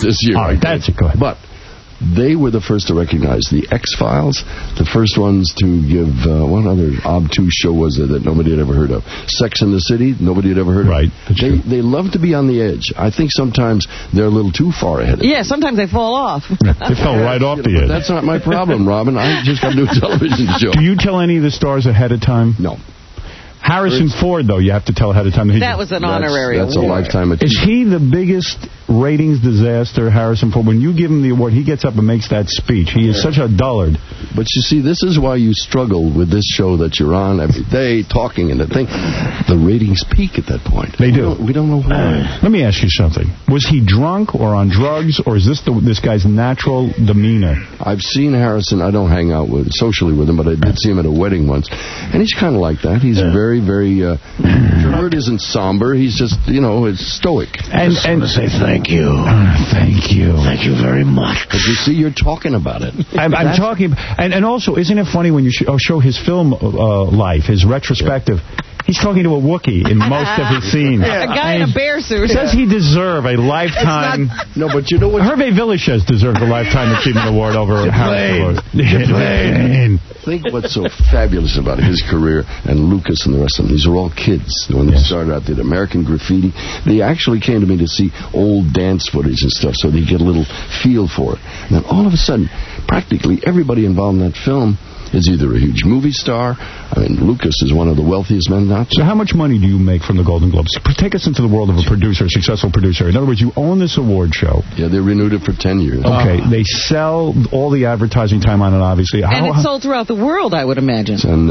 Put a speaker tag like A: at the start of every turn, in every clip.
A: this year.
B: All right, that's it. Go ahead.
A: But they were the first to recognize the X-Files, the first ones to give, what other obtuse show was there that nobody had ever heard of? Sex and the City, nobody had ever heard
B: of.
A: They love to be on the edge. I think sometimes they're a little too far ahead of
C: Yeah, sometimes they fall off.
B: They fell right off the edge.
A: That's not my problem, Robin. I just got to do a television show.
B: Do you tell any of the stars ahead of time?
A: No.
B: Harrison Ford, though, you have to tell ahead of time.
C: That was an honorary
A: award. That's a lifetime achievement.
B: Is he the biggest ratings disaster, Harrison Ford? When you give him the award, he gets up and makes that speech. He is such a dullard.
A: But you see, this is why you struggle with this show that you're on every day, talking and the thing. The ratings peak at that point.
B: They do.
A: We don't know why.
B: Let me ask you something. Was he drunk or on drugs, or is this this guy's natural demeanor?
A: I've seen Harrison. I don't hang out socially with him, but I did see him at a wedding once. And he's kind of like that. He's very, very... your word isn't somber. He's just, it's stoic.
D: And to say thank you.
B: Thank you.
D: Thank you very much.
A: But you see, you're talking about it.
B: I'm talking... And also, isn't it funny when you show his film life, his retrospective... He's talking to a Wookiee in most of his scenes.
C: A guy in a bear suit.
B: Says he deserves a lifetime...
A: No, but you know what...
B: Hervé Villechaize deserves a Lifetime Achievement Award over Harrison Ford.
A: Think what's so fabulous about his career and Lucas and the rest of them. These are all kids. When they started out, did American Graffiti. They actually came to me to see old dance footage and stuff so they get a little feel for it. And then all of a sudden, practically everybody involved in that film is either a huge movie star. I mean, Lucas is one of the wealthiest men out there.
B: So how much money do you make from the Golden Globes? Take us into the world of a producer, a successful producer. In other words, you own this award show.
A: Yeah, they renewed it for 10 years.
B: Okay, they sell all the advertising time on it, obviously.
C: And it's sold throughout the world, I would imagine.
A: It's in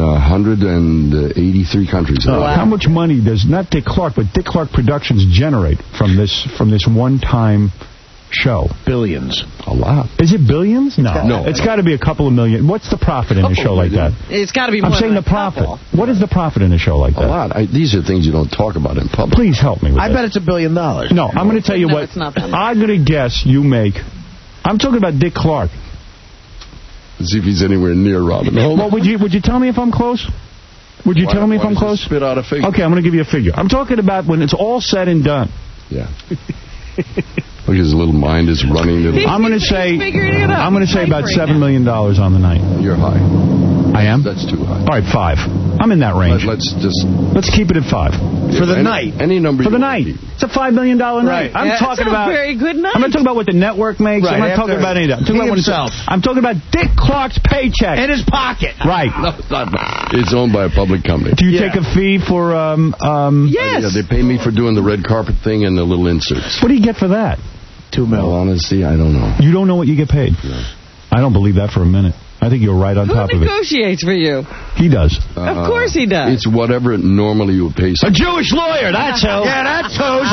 A: 183 countries.
B: How much money does, not Dick Clark, but Dick Clark Productions generate from this one-time show?
D: Billions.
B: A lot. Is it billions? No. It's got to be a couple of million. What's the profit in a show like that?
C: It's got to be more
B: I'm saying the profit. What is the profit in a show like that?
A: A lot. These are things you don't talk about in public.
B: Please help me with
D: I bet it's $1 billion.
B: No, I'm going to tell you what.
C: It's not that much.
B: I'm going to guess you make. I'm talking about Dick Clark.
A: Let's see if he's anywhere near Robin.
B: Well, would you tell me if I'm close? Would you tell me if I'm close?
A: Spit out a figure.
B: Okay, I'm going to give you a figure. I'm talking about when it's all said and done.
A: Yeah. Look, his little mind is running.
B: I'm going to say about $7 million on the night.
A: You're high.
B: I am?
A: That's too high.
B: All right, 5. I'm in that range.
A: Let's
B: keep it at 5.
D: For the night.
A: Any number.
B: For the night. It's a $5 million night. I'm talking about.
C: Very good night.
B: I'm not talking about what the network makes. I'm not talking about any of that. I'm talking about Dick Clark's paycheck.
D: In his pocket.
B: Right.
A: No, it's not. It's owned by a public company.
B: Do you take a fee for...
C: Yes.
A: Yeah, they pay me for doing the red carpet thing and the little inserts.
B: What do you get for that?
D: $2 million.
A: Well, honestly, I don't know.
B: You don't know what you get paid? No. I don't believe that for a minute. I think you're right on top of it.
C: Who negotiates for you?
B: He does.
C: Of course he does.
A: It's whatever normally you would pay.
B: A Jewish lawyer, that's who.
D: Yeah, that's who,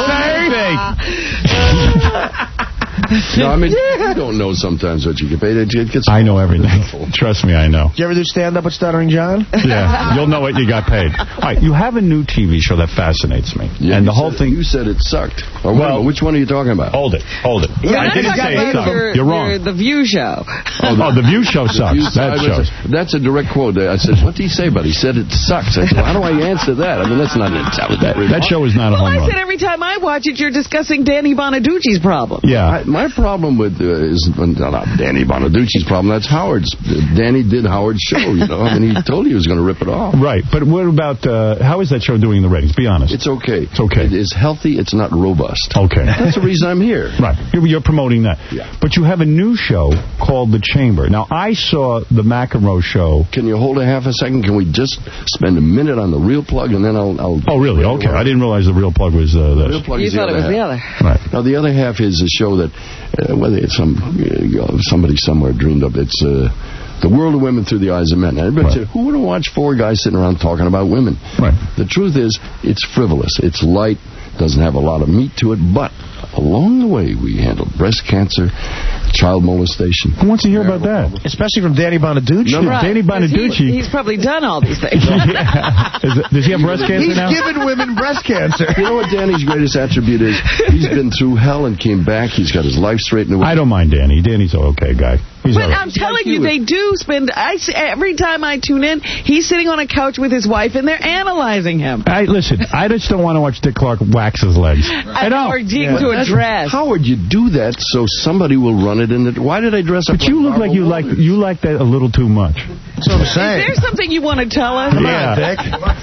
A: No, I mean, you don't know sometimes what you get paid.
B: I know everything. Trust me, I know.
D: Did you ever do stand-up with Stuttering John?
B: Yeah, you'll know what you got paid. All right, you have a new TV show that fascinates me.
A: Yeah,
B: and the whole thing...
A: You said it sucked. Well, which one are you talking about?
B: Hold it.
C: Yeah,
B: I didn't say it sucked. You're wrong.
C: The View show.
B: The View show sucks.
A: That's a direct quote. I said, what did he say about it? He said it sucks. I said, well, how do I answer that? I mean, that's not
B: that show is not a home run.
C: I said every time I watch it, you're discussing Danny Bonaducci's problem.
B: Yeah.
A: My problem with is not Danny Bonaducci's problem. That's Howard's. Danny did Howard's show, I mean, he told you he was going to rip it off.
B: Right. But what about, how is that show doing in the ratings? Be honest.
A: It's okay.
B: It's okay.
A: It is healthy. It's not robust.
B: Okay.
A: That's the reason I'm here.
B: Right. You're promoting that.
A: Yeah.
B: But you have a new show called The Chamber. Now, I saw the McEnroe show.
A: Can you hold a half a second? Can we just spend a minute on the real plug, and then I'll
B: Oh, really? Okay. I didn't realize the real plug was this.
A: The real plug
C: you
A: is
C: thought
A: the
C: it was
A: other
C: the
A: half.
C: other.
B: Right.
A: Now, the other half is a show that, whether it's somebody somewhere dreamed up, it's the world of women through the eyes of men. And everybody said, who would have watched 4 guys sitting around talking about women?
B: Right.
A: The truth is, it's frivolous. It's light, doesn't have a lot of meat to it, but along the way, we handled breast cancer, child molestation.
B: Who wants to hear about that?
D: Especially from Danny Bonaducci.
B: No, right. Danny Bonaducci.
C: He's probably done all these things.
B: Does he have breast cancer now?
D: He's given women breast cancer.
A: You know what Danny's greatest attribute is? He's been through hell and came back. He's got his life straightened away.
B: I don't mind Danny. Danny's an okay guy.
C: But I'm telling you, they do spend... every time I tune in, he's sitting on a couch with his wife, and they're analyzing him.
B: Listen, I just don't want to watch Dick Clark wax his legs. I don't.
C: Or dig to a dress.
A: Howard, you do that so somebody will run it in. Why did I dress up?
B: But you look like you like that a little too much.
D: That's what I'm saying.
C: Is there something you want to tell us?
B: Yeah. Dick.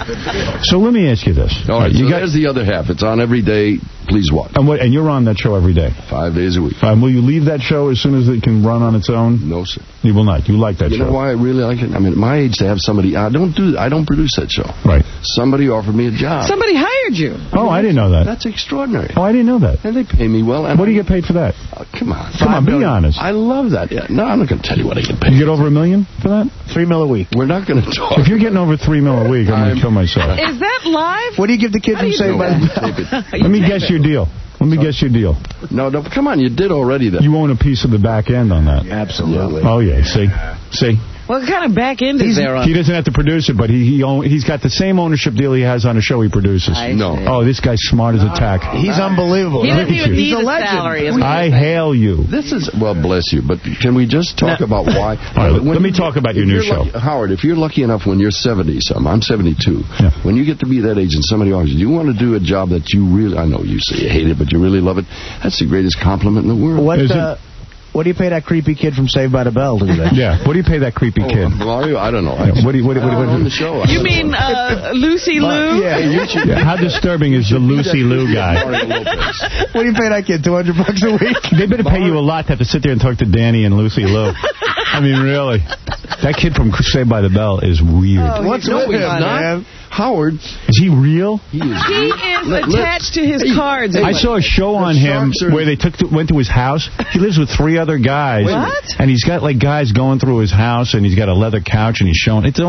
B: So let me ask you this.
A: All right, there's the other half. It's on every day. Please watch.
B: And you're on that show every day?
A: 5 days a week.
B: Will you leave that show as soon as it can run on its own?
A: No, sir.
B: You will not. You like that show.
A: You know why I really like it? I mean, at my age, to have somebody... I don't produce that show.
B: Right.
A: Somebody offered me a job.
C: Somebody hired you.
B: Oh, I didn't know that.
A: That's extraordinary.
B: Oh, I didn't know that.
A: And they pay me well. And
B: what do you get paid for that?
A: Come on.
B: Come on, be honest.
A: I love that. Yeah. No, I'm not going to tell you what I get paid.
B: You get over $1 million for that?
D: $3 million a week.
A: We're not going to talk.
B: If you're getting over $3 million a week, I'm going to kill myself.
C: Is that live?
D: What do you give the kid from Saved by the Bell?
B: Let me guess your deal. Guess your deal.
A: No, come on. You did already that.
B: You own a piece of the back end on that.
D: Absolutely.
B: Oh, yeah. See?
C: What kind of back end is there on?
B: He doesn't have to produce it, but he's got the same ownership deal he has on a show he produces.
A: No.
B: Oh, this guy's smart as a tack.
D: He's unbelievable.
C: He doesn't even need
D: a legend.
C: salary.
B: I hail you.
A: This is, well, bless you, but can we just talk about why?
B: All right, let me talk about your new show.
A: Howard, if you're lucky enough when you're 70-some, I'm 72, when you get to be that age and somebody offers you want to do a job that you really, I know you say you hate it, but you really love it, that's the greatest compliment in the world.
D: What do you pay that creepy kid from Saved by the Bell to do that?
B: Yeah, what do you pay that creepy kid?
A: Mario, I don't know.
B: What do you
A: on the show?
C: You mean Lucy Liu?
B: Yeah, how disturbing is the Lucy Liu guy?
D: What do you pay that kid, $200 a week?
B: They better pay you a lot to have to sit there and talk to Danny and Lucy Liu. I mean, really. That kid from Saved by the Bell is weird.
D: What's with him, man?
A: Howard.
B: Is he real?
C: He is attached to his cards.
B: I saw a show on him where they went to his house. He lives with 3 other guys.
C: What?
B: And he's got, guys going through his house, and he's got a leather couch, and he's showing... It's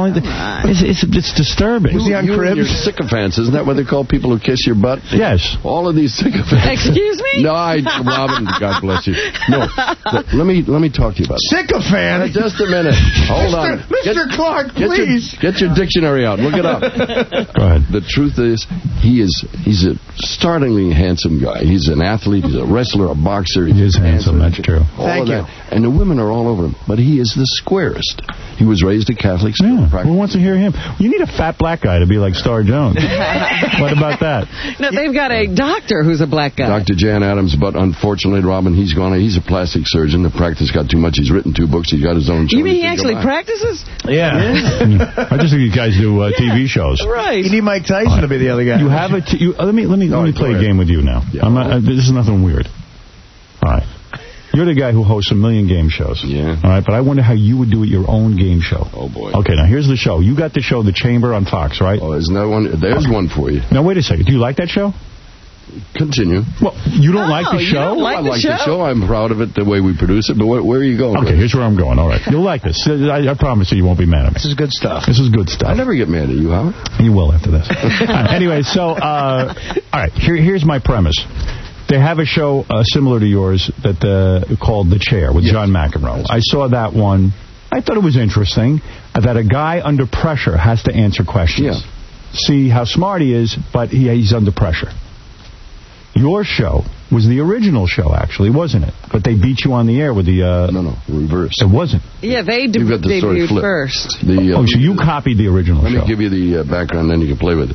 B: disturbing.
A: Was he on Cribs? Your sycophants, isn't that what they call people who kiss your butt?
B: Yes.
A: All of these sycophants.
C: Excuse me?
A: No, Robin, God bless you. No, let me talk to you about it.
D: Sycophant?
A: Just a minute. Hold on.
D: Mr. Clark, please.
A: Get your dictionary out. Look it up.
B: Go ahead.
A: The truth is, he's a startlingly handsome guy. He's an athlete. He's a wrestler, a boxer.
B: He is handsome. That's true.
A: Thank you. And the women are all over him. But he is the squarest. He was raised a Catholic school.
B: Yeah. Who wants to hear him? You need a fat black guy to be like Star Jones. What about that?
C: No, they've got a doctor who's a black guy.
A: Dr. Jan Adams, but unfortunately, Robin, he's a plastic surgeon. The practice got too much. He's written 2 books. He's got his own show.
C: You mean he actually practices?
B: Yeah. I just think you guys do TV shows.
C: Right.
D: You need Mike Tyson to be the other guy.
B: You have it. Let me play a game with you now.
A: Yeah.
B: This is nothing weird. All right. You're the guy who hosts 1 million game shows.
A: Yeah.
B: All right, but I wonder how you would do your own game show.
A: Oh, boy.
B: Okay, now here's the show. You got the show The Chamber on Fox, right?
A: Oh, isn't that one? There's one for you.
B: Now, wait a second. Do you like that show?
A: Continue.
B: Well, you don't like the show?
C: You don't
A: I like the show. I'm proud of it, the way we produce it. But where are you going?
B: Okay, here's where I'm going. All right. You'll like this. I promise you won't be mad at me.
D: This is good stuff.
B: This is good stuff.
A: I never get mad at you, Howard.
B: You will after this. Anyway, so, all right, here's my premise. They have a show similar to yours called The Chair with John McEnroe. I saw that one. I thought it was interesting that a guy under pressure has to answer questions.
A: Yeah.
B: See how smart he is, but he's under pressure. Your show was the original show, actually, wasn't it? But they beat you on the air with the...
A: No, reverse.
B: It wasn't.
C: Yeah, they
A: got the story
C: debuted
A: flipped.
C: first.
B: So you copied the original show.
A: Let me give you the background, then you can play with it.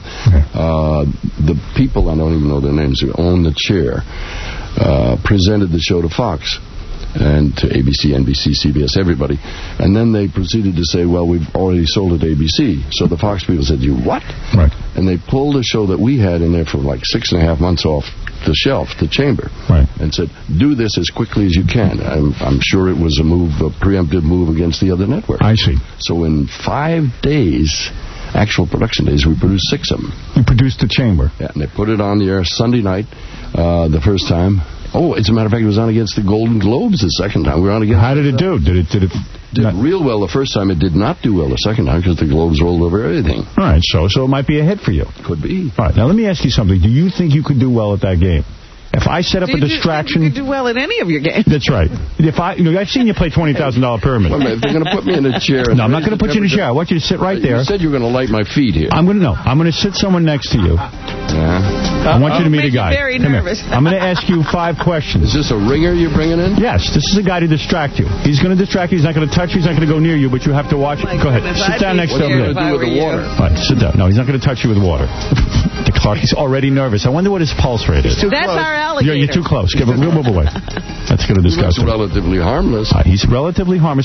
A: The people, I don't even know their names, who own The Chair, presented the show to Fox and to ABC, NBC, CBS, everybody. And then they proceeded to say, well, we've already sold it to ABC. So the Fox people said, you what?
B: Right.
A: And they pulled a show that we had in there for like 6.5 months off the shelf, The Chamber,
B: right,
A: and said, do this as quickly as you can. I'm sure it was a preemptive move against the other network.
B: I see.
A: So in 5 days, actual production days, we produced 6 of them.
B: You produced The Chamber.
A: Yeah, and they put it on the air Sunday night, the first time. Oh, as a matter of fact, it was on against the Golden Globes the second time. We were on against.
B: How did it do? Did it
A: did real well the first time. It did not do well the second time because the Globes rolled over everything.
B: All right, so it might be a hit for you.
A: Could be.
B: All right, now let me ask you something. Do you think you could do well at that game? If I set up a distraction...
C: You do well at any of your games.
B: That's right. I've seen you play $20,000 pyramid.
A: Wait a minute, if they're going to put me in a chair...
B: No, I'm not going to put you in a chair. I want you to sit right there.
A: You said you were going to light my feet here.
B: I'm going to sit someone next to you. I want you to meet a guy.
C: Very nervous.
B: I'm going to ask you 5 questions.
A: Is this a ringer you're bringing in?
B: Yes, this is a guy to distract you. He's going to distract you. He's not going to touch you. He's not going to go near you, but you have to watch it. Go ahead. Sit down next to him.
A: What are you going to do with the water?
B: All right, sit down. No, he's not going to touch you with water. He's already nervous. I wonder what his pulse rate is.
C: That's our alligator.
B: You're too close. Move away. That's going to discuss him.
A: He's relatively harmless.
B: He's relatively harmless.